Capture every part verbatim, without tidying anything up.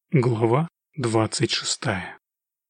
Глава двадцать шестая.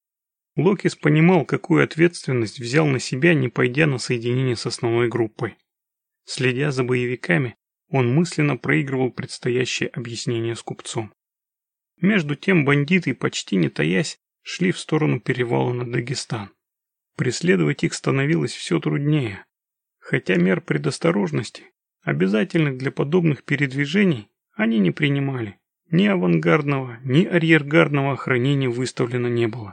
Локис понимал, какую ответственность взял на себя, не пойдя на соединение с основной группой. Следя за боевиками, он мысленно проигрывал предстоящее объяснение с купцом. Между тем бандиты, почти не таясь, шли в сторону перевала на Дагестан. Преследовать их становилось все труднее, хотя мер предосторожности, обязательных для подобных передвижений, они не принимали. Ни авангардного, ни арьергардного охранения выставлено не было.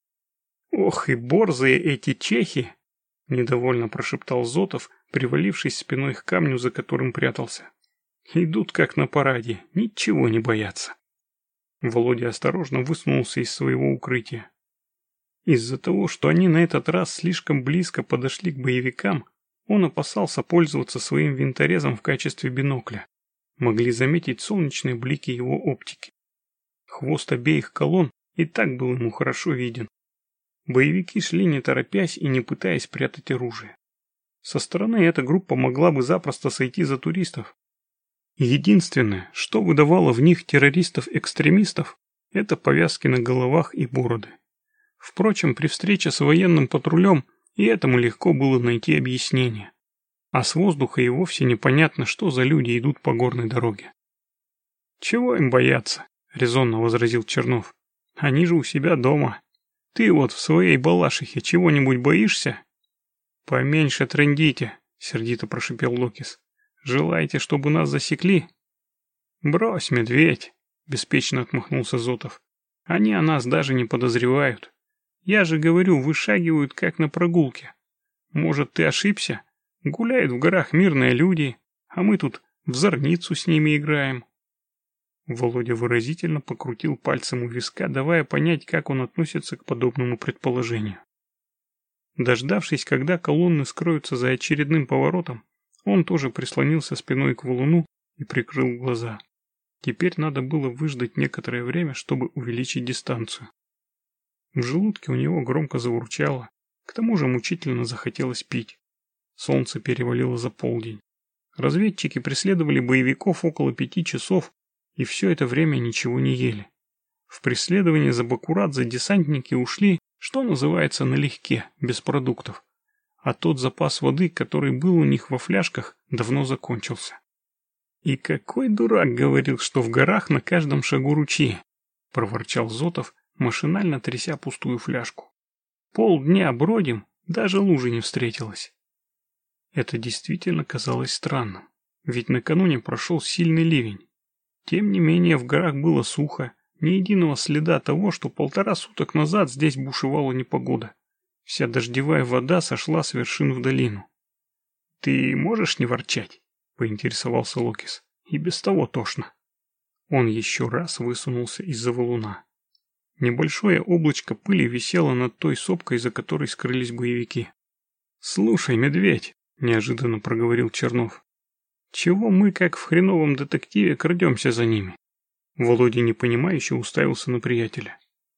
«Ох и борзые эти чехи!» — недовольно прошептал Зотов, привалившись спиной к камню, за которым прятался. «Идут как на параде, ничего не боятся». Володя осторожно высунулся из своего укрытия. Из-за того, что они на этот раз слишком близко подошли к боевикам, он опасался пользоваться своим винторезом в качестве бинокля. Могли заметить солнечные блики его оптики. Хвост обеих колонн и так был ему хорошо виден. Боевики шли не торопясь и не пытаясь прятать оружие. Со стороны эта группа могла бы запросто сойти за туристов. Единственное, что выдавало в них террористов-экстремистов, это повязки на головах и бороды. Впрочем, при встрече с военным патрулем и этому легко было найти объяснение. А с воздуха и вовсе непонятно, что за люди идут по горной дороге. «Чего им бояться?» — резонно возразил Чернов. «Они же у себя дома. Ты вот в своей Балашихе чего-нибудь боишься?» «Поменьше трындите», — сердито прошипел Локис. «Желаете, чтобы нас засекли?» «Брось, медведь», — беспечно отмахнулся Зотов. «Они о нас даже не подозревают. Я же говорю, вышагивают как на прогулке. Может, ты ошибся? Гуляют в горах мирные люди, а мы тут в зорницу с ними играем». Володя выразительно покрутил пальцем у виска, давая понять, как он относится к подобному предположению. Дождавшись, когда колонны скроются за очередным поворотом, он тоже прислонился спиной к валуну и прикрыл глаза. Теперь надо было выждать некоторое время, чтобы увеличить дистанцию. В желудке у него громко заурчало, к тому же мучительно захотелось пить. Солнце перевалило за полдень. Разведчики преследовали боевиков около пяти часов, и все это время ничего не ели. В преследовании за Бакурадзе десантники ушли, что называется, налегке, без продуктов. А тот запас воды, который был у них во фляжках, давно закончился. «И какой дурак говорил, что в горах на каждом шагу ручьи!» — проворчал Зотов, машинально тряся пустую фляжку. «Полдня бродим, даже лужи не встретилось». Это действительно казалось странным, ведь накануне прошел сильный ливень. Тем не менее в горах было сухо, ни единого следа того, что полтора суток назад здесь бушевала непогода. Вся дождевая вода сошла с вершин в долину. «Ты можешь не ворчать?» — поинтересовался Локис. «И без того тошно». Он еще раз высунулся из-за валуна. Небольшое облачко пыли висело над той сопкой, за которой скрылись боевики. «Слушай, медведь», — неожиданно проговорил Чернов, — «чего мы, как в хреновом детективе, крадемся за ними?» Володя непонимающе уставился на приятеля.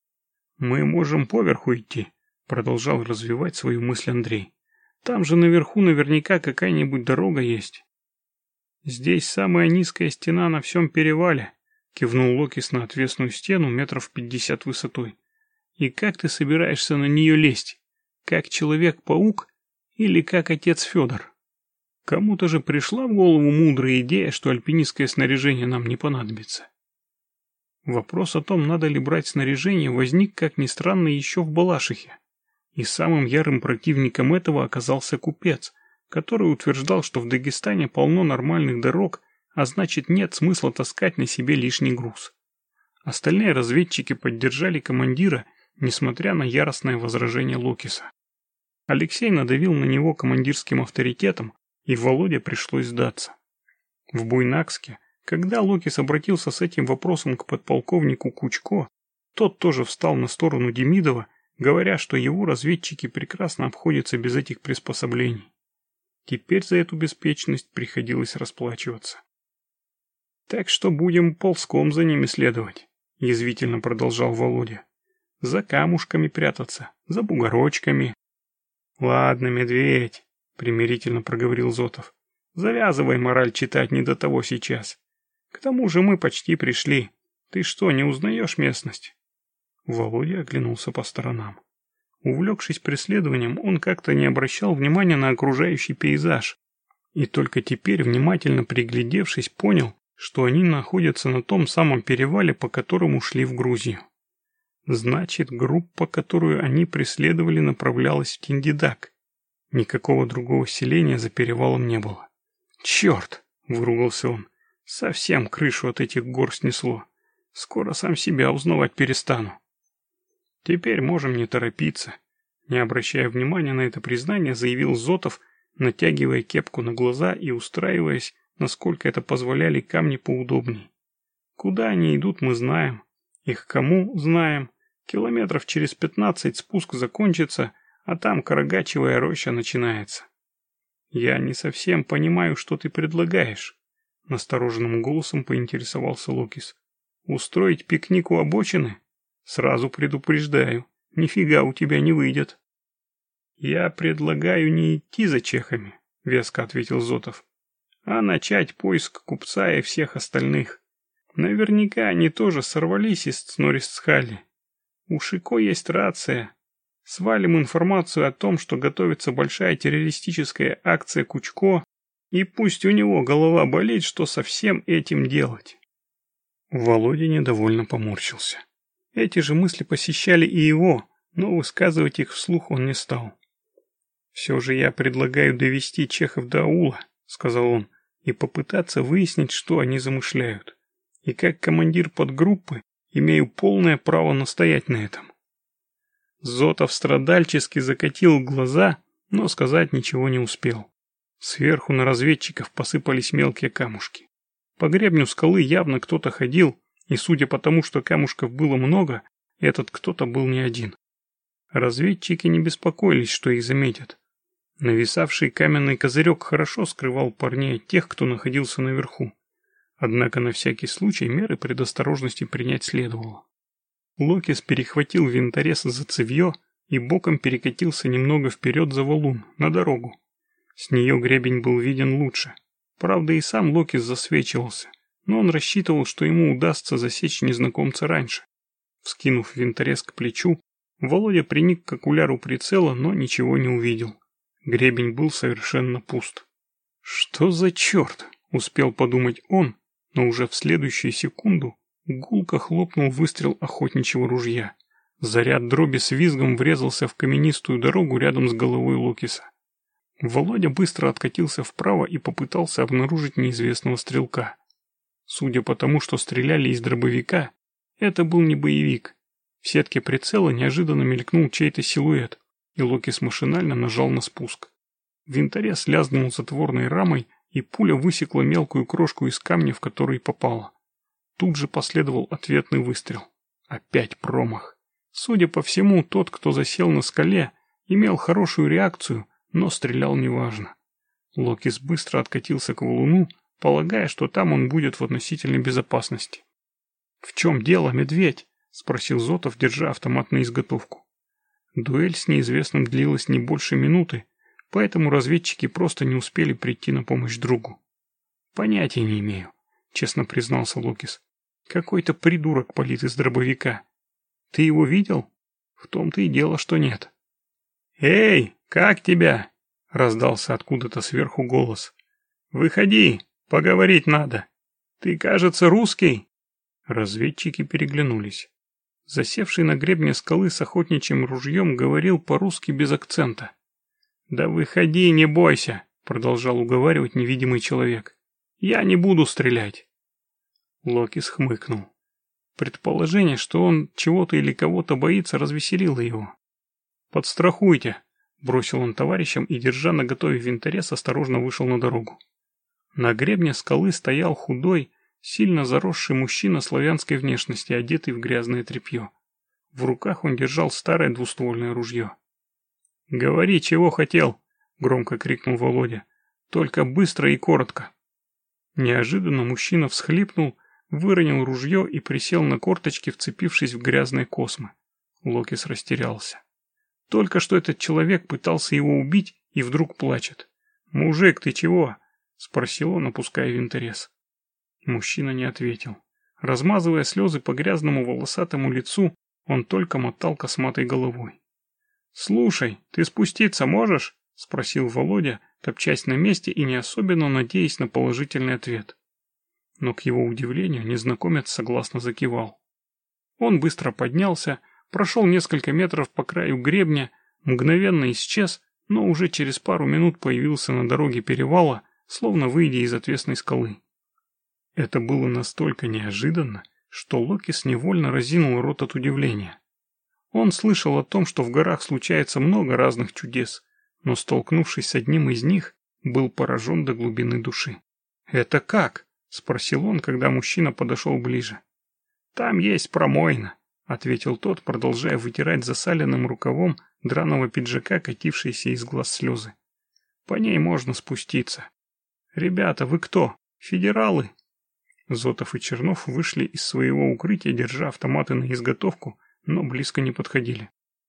«Мы можем поверху идти», — продолжал развивать свою мысль Андрей. «Там же наверху наверняка какая-нибудь дорога есть». «Здесь самая низкая стена на всем перевале», — кивнул Локис на отвесную стену метров пятьдесят высотой. «И как ты собираешься на нее лезть? Как Человек-паук или как отец Федор? Кому-то же пришла в голову мудрая идея, что альпинистское снаряжение нам не понадобится». Вопрос о том, надо ли брать снаряжение, возник, как ни странно, еще в Балашихе. И самым ярым противником этого оказался купец, который утверждал, что в Дагестане полно нормальных дорог, а значит нет смысла таскать на себе лишний груз. Остальные разведчики поддержали командира, несмотря на яростное возражение Локиса. Алексей надавил на него командирским авторитетом, и Володе пришлось сдаться. В Буйнакске, когда Локис обратился с этим вопросом к подполковнику Кучко, тот тоже встал на сторону Демидова, говоря, что его разведчики прекрасно обходятся без этих приспособлений. Теперь за эту беспечность приходилось расплачиваться. «Так что будем ползком за ними следовать», — язвительно продолжал Володя. «За камушками прятаться, за бугорочками». «Ладно, медведь», — примирительно проговорил Зотов. «Завязывай мораль читать, не до того сейчас. К тому же мы почти пришли. Ты что, не узнаешь местность?» Володя оглянулся по сторонам. Увлекшись преследованием, он как-то не обращал внимания на окружающий пейзаж. И только теперь, внимательно приглядевшись, понял, что они находятся на том самом перевале, по которому шли в Грузию. Значит, группа, которую они преследовали, направлялась в Тиндидак. Никакого другого селения за перевалом не было. «Черт!» — выругался он. «Совсем крышу от этих гор снесло. Скоро сам себя узнавать перестану». «Теперь можем не торопиться», — не обращая внимания на это признание, заявил Зотов, натягивая кепку на глаза и устраиваясь, насколько это позволяли камни поудобней. «Куда они идут, мы знаем. Их кому знаем. Километров через пятнадцать спуск закончится, а там Карагачевая роща начинается». «Я не совсем понимаю, что ты предлагаешь», — настороженным голосом поинтересовался Локис. «Устроить пикник у обочины? Сразу предупреждаю, нифига у тебя не выйдет». «Я предлагаю не идти за чехами», — веско ответил Зотов, «а начать поиск купца и всех остальных. Наверняка они тоже сорвались из Цнорисцхали. У Шико есть рация. Свалим информацию о том, что готовится большая террористическая акция Кучко, и пусть у него голова болит, что со всем этим делать». Володя недовольно поморщился. Эти же мысли посещали и его, но высказывать их вслух он не стал. «Все же я предлагаю довести чехов до аула», — сказал он, «и попытаться выяснить, что они замышляют. И как командир подгруппы имею полное право настоять на этом». Зотов страдальчески закатил глаза, но сказать ничего не успел. Сверху на разведчиков посыпались мелкие камушки. По гребню скалы явно кто-то ходил, и судя по тому, что камушков было много, этот кто-то был не один. Разведчики не беспокоились, что их заметят. Нависавший каменный козырек хорошо скрывал парней от тех, кто находился наверху. Однако на всякий случай меры предосторожности принять следовало. Локис перехватил винторез за цевьё и боком перекатился немного вперед за валун, на дорогу. С нее гребень был виден лучше. Правда, и сам Локис засвечивался, но он рассчитывал, что ему удастся засечь незнакомца раньше. Вскинув винторез к плечу, Володя приник к окуляру прицела, но ничего не увидел. Гребень был совершенно пуст. «Что за черт?» — успел подумать он, но уже в следующую секунду гулко хлопнул выстрел охотничьего ружья. Заряд дроби с визгом врезался в каменистую дорогу рядом с головой Локиса. Володя быстро откатился вправо и попытался обнаружить неизвестного стрелка. Судя по тому, что стреляли из дробовика, это был не боевик. В сетке прицела неожиданно мелькнул чей-то силуэт, и Локис машинально нажал на спуск. Винторез лязнул затворной рамой, и пуля высекла мелкую крошку из камня, в который попала. Тут же последовал ответный выстрел. Опять промах. Судя по всему, тот, кто засел на скале, имел хорошую реакцию, но стрелял неважно. Локис быстро откатился к валуну, полагая, что там он будет в относительной безопасности. «В чем дело, медведь?» — спросил Зотов, держа автомат на изготовку. Дуэль с неизвестным длилась не больше минуты, поэтому разведчики просто не успели прийти на помощь другу. «Понятия не имею», — честно признался Локис. «Какой-то придурок палит из дробовика. Ты его видел? В том-то и дело, что нет». «Эй, как тебя?» — раздался откуда-то сверху голос. «Выходи, поговорить надо. Ты, кажется, русский?» Разведчики переглянулись. Засевший на гребне скалы с охотничьим ружьем говорил по-русски без акцента. «Да выходи, не бойся», — продолжал уговаривать невидимый человек. «Я не буду стрелять». Локис хмыкнул. Предположение, что он чего-то или кого-то боится, развеселило его. «Подстрахуйте», — бросил он товарищам и, держа наготове винторез, осторожно вышел на дорогу. На гребне скалы стоял худой, сильно заросший мужчина славянской внешности, одетый в грязное тряпье. В руках он держал старое двуствольное ружье. «Говори, чего хотел!» — громко крикнул Володя. «Только быстро и коротко!» Неожиданно мужчина всхлипнул, выронил ружье и присел на корточки, вцепившись в грязные космы. Локис растерялся. Только что этот человек пытался его убить и вдруг плачет. «Мужик, ты чего?» — спросил он, опуская винторез. Мужчина не ответил. Размазывая слезы по грязному волосатому лицу, он только мотал косматой головой. «Слушай, ты спуститься можешь?» — спросил Володя, топчась на месте и не особенно надеясь на положительный ответ. Но, к его удивлению, незнакомец согласно закивал. Он быстро поднялся, прошел несколько метров по краю гребня, мгновенно исчез, но уже через пару минут появился на дороге перевала, словно выйдя из отвесной скалы. Это было настолько неожиданно, что Локис невольно разинул рот от удивления. Он слышал о том, что в горах случается много разных чудес, но, столкнувшись с одним из них, был поражен до глубины души. «Это как?» — спросил он, когда мужчина подошел ближе. «Там есть промоина», — ответил тот, продолжая вытирать засаленным рукавом драного пиджака катившиеся из глаз слезы. «По ней можно спуститься». «Ребята, вы кто? Федералы?» Зотов и Чернов вышли из своего укрытия, держа автоматы на изготовку, но близко не подходили.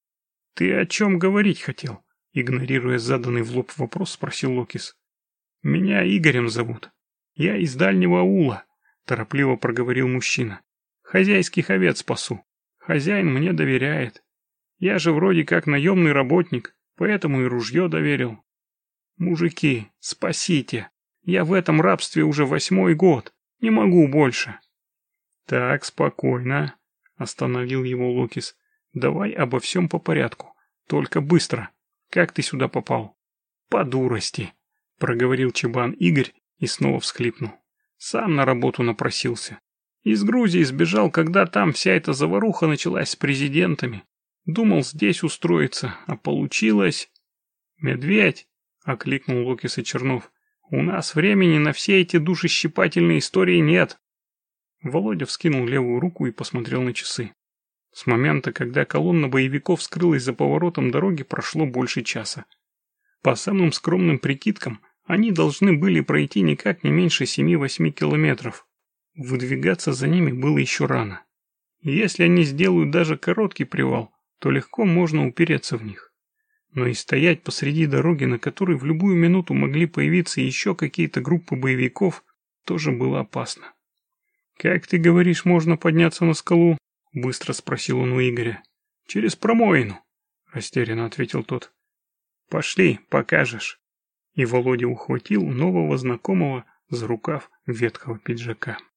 «Ты о чем говорить хотел?» Игнорируя заданный в лоб вопрос, спросил Локис. «Меня Игорем зовут. Я из дальнего аула», — торопливо проговорил мужчина. «Хозяйских овец спасу. Хозяин мне доверяет. Я же вроде как наемный работник, поэтому и ружье доверил. Мужики, спасите. Я в этом рабстве уже восьмой год. Не могу больше». «Так, спокойно», — остановил его Локис. «Давай обо всем по порядку. Только быстро. Как ты сюда попал?» «По дурости», — проговорил Чебан Игорь и снова всхлипнул. «Сам на работу напросился. Из Грузии сбежал, когда там вся эта заваруха началась с президентами. Думал здесь устроиться, а получилось...» «Медведь», — окликнул Локис и Чернов, — «у нас времени на все эти душещипательные истории нет». Володя вскинул левую руку и посмотрел на часы. С момента, когда колонна боевиков скрылась за поворотом дороги, прошло больше часа. По самым скромным прикидкам, они должны были пройти никак не меньше семи-восьми километров. Выдвигаться за ними было еще рано. Если они сделают даже короткий привал, то легко можно упереться в них. Но и стоять посреди дороги, на которой в любую минуту могли появиться еще какие-то группы боевиков, тоже было опасно. «Как ты говоришь, можно подняться на скалу?» — быстро спросил он у Игоря. «Через промоину», — растерянно ответил тот. «Пошли, покажешь». И Володя ухватил нового знакомого за рукав ветхого пиджака.